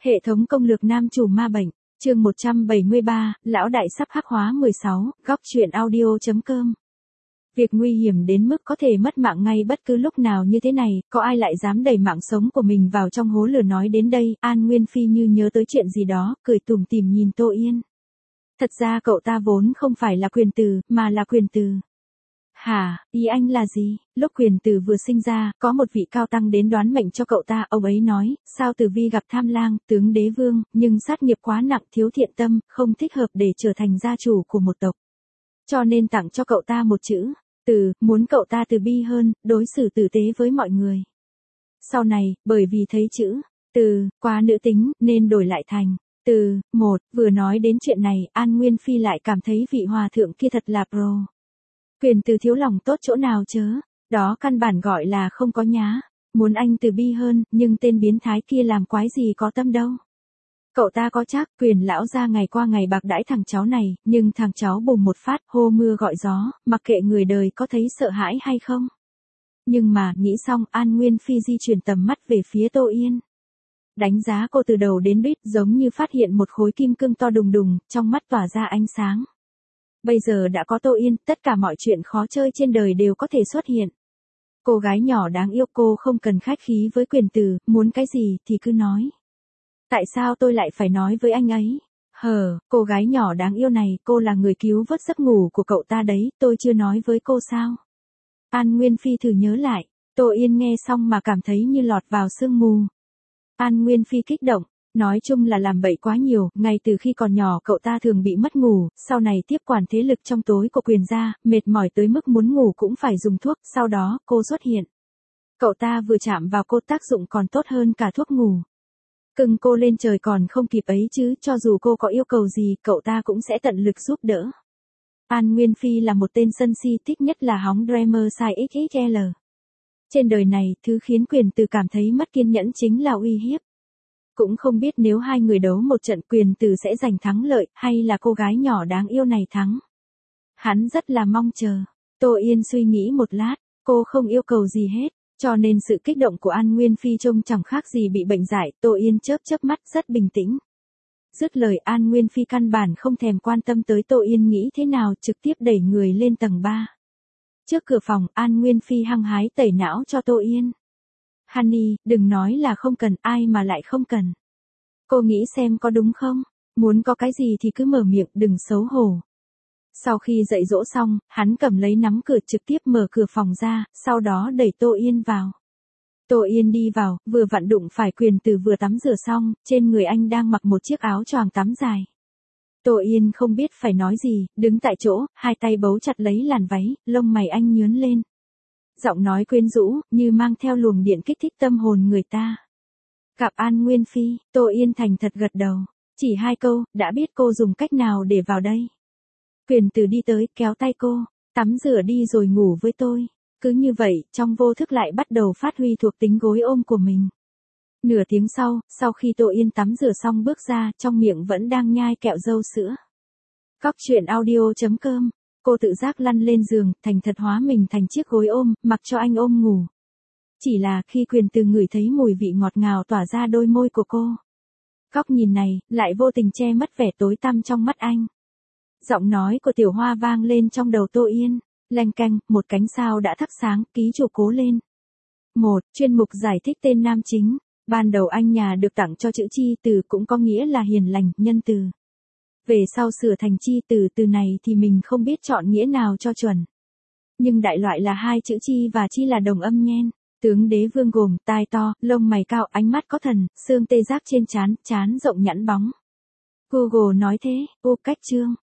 Hệ thống công lược nam chủ ma bệnh, chương 173, lão đại sắp hắc hóa 16, góc truyện audio.com. Việc nguy hiểm đến mức có thể mất mạng ngay bất cứ lúc nào như thế này, có ai lại dám đẩy mạng sống của mình vào trong hố lửa. Nói đến đây, An Nguyên Phi như nhớ tới chuyện gì đó, cười tủm tỉm nhìn Tô Yên. Thật ra cậu ta vốn không phải là Quyền Từ, mà là Quyền Từ. Hả, ý anh là gì? Lúc Quyền Từ vừa sinh ra, có một vị cao tăng đến đoán mệnh cho cậu ta, ông ấy nói, sao Tử Vi gặp Tham Lang, tướng đế vương, nhưng sát nghiệp quá nặng, thiếu thiện tâm, không thích hợp để trở thành gia chủ của một tộc. Cho nên tặng cho cậu ta một chữ, Từ, muốn cậu ta từ bi hơn, đối xử tử tế với mọi người. Sau này, bởi vì thấy chữ Từ quá nữ tính, nên đổi lại thành Từ. Vừa nói đến chuyện này, An Nguyên Phi lại cảm thấy vị hòa thượng kia thật là pro. Quyền Từ thiếu lòng tốt chỗ nào chớ, đó căn bản gọi là không có nhá, muốn anh từ bi hơn, nhưng tên biến thái kia làm quái gì có tâm đâu. Cậu ta có chắc, Quyền lão ra ngày qua ngày bạc đãi thằng cháu này, nhưng thằng cháu bùng một phát, hô mưa gọi gió, mặc kệ người đời có thấy sợ hãi hay không. Nhưng mà, nghĩ xong, An Nguyên Phi di chuyển tầm mắt về phía Tô Yên. Đánh giá cô từ đầu đến đít, giống như phát hiện một khối kim cương to đùng đùng, trong mắt tỏa ra ánh sáng. Bây giờ đã có Tô Yên, tất cả mọi chuyện khó chơi trên đời đều có thể xuất hiện. Cô gái nhỏ đáng yêu, cô không cần khách khí với Quyền Từ, muốn cái gì thì cứ nói. Tại sao tôi lại phải nói với anh ấy? Cô gái nhỏ đáng yêu này, cô là người cứu vớt giấc ngủ của cậu ta đấy, tôi chưa nói với cô sao? An Nguyên Phi thử nhớ lại, Tô Yên nghe xong mà cảm thấy như lọt vào sương mù. An Nguyên Phi kích động. Nói chung là làm bậy quá nhiều, ngay từ khi còn nhỏ cậu ta thường bị mất ngủ, sau này tiếp quản thế lực trong tối của Quyền gia, mệt mỏi tới mức muốn ngủ cũng phải dùng thuốc, sau đó, cô xuất hiện. Cậu ta vừa chạm vào cô tác dụng còn tốt hơn cả thuốc ngủ. Cưng cô lên trời còn không kịp ấy chứ, cho dù cô có yêu cầu gì, cậu ta cũng sẽ tận lực giúp đỡ. An Nguyên Phi là một tên sân si, thích nhất là hóng drama size XXL. Trên đời này, thứ khiến Quyền Từ cảm thấy mất kiên nhẫn chính là uy hiếp. Cũng không biết nếu hai người đấu một trận Quyền Từ sẽ giành thắng lợi, hay là cô gái nhỏ đáng yêu này thắng. Hắn rất là mong chờ. Tô Yên suy nghĩ một lát, cô không yêu cầu gì hết, cho nên sự kích động của An Nguyên Phi trông chẳng khác gì bị bệnh dại. Tô Yên chớp mắt rất bình tĩnh. Dứt lời, An Nguyên Phi căn bản không thèm quan tâm tới Tô Yên nghĩ thế nào, trực tiếp đẩy người lên tầng 3. Trước cửa phòng, An Nguyên Phi hăng hái tẩy não cho Tô Yên. Honey, đừng nói là không cần, ai mà lại không cần. Cô nghĩ xem có đúng không? Muốn có cái gì thì cứ mở miệng, đừng xấu hổ. Sau khi dạy dỗ xong, hắn cầm lấy nắm cửa trực tiếp mở cửa phòng ra, sau đó đẩy Tô Yên vào. Tô Yên đi vào, vừa vặn đụng phải Quyền Từ vừa tắm rửa xong, trên người anh đang mặc một chiếc áo choàng tắm dài. Tô Yên không biết phải nói gì, đứng tại chỗ, hai tay bấu chặt lấy làn váy, lông mày anh nhướng lên. Giọng nói quyến rũ, như mang theo luồng điện kích thích tâm hồn người ta. Gặp An Nguyên Phi, Tô Yên thành thật gật đầu. Chỉ 2 câu, đã biết cô dùng cách nào để vào đây. Quyền Từ đi tới, kéo tay cô, tắm rửa đi rồi ngủ với tôi. Cứ như vậy, trong vô thức lại bắt đầu phát huy thuộc tính gối ôm của mình. Nửa tiếng sau khi Tô Yên tắm rửa xong bước ra, trong miệng vẫn đang nhai kẹo dâu sữa. Góc truyện audio.com. Cô tự giác lăn lên giường, thành thật hóa mình thành chiếc gối ôm, mặc cho anh ôm ngủ. Chỉ là khi Quyền Từ ngửi thấy mùi vị ngọt ngào tỏa ra đôi môi của cô. Góc nhìn này, lại vô tình che mất vẻ tối tăm trong mắt anh. Giọng nói của Tiểu Hoa vang lên trong đầu Tô Yên. Leng keng, một cánh sao đã thắp sáng, ký chủ cố lên. Chuyên mục giải thích tên nam chính. Ban đầu anh nhà được tặng cho chữ chi từ cũng có nghĩa là hiền lành, nhân từ. Về sau sửa thành chi từ, từ này thì mình không biết chọn nghĩa nào cho chuẩn. Nhưng đại loại là 2 chữ chi và chi là đồng âm nhen. Tướng đế vương gồm tai to, lông mày cao, ánh mắt có thần, xương tê giác trên trán, trán rộng nhẵn bóng. Google nói thế, cách chương.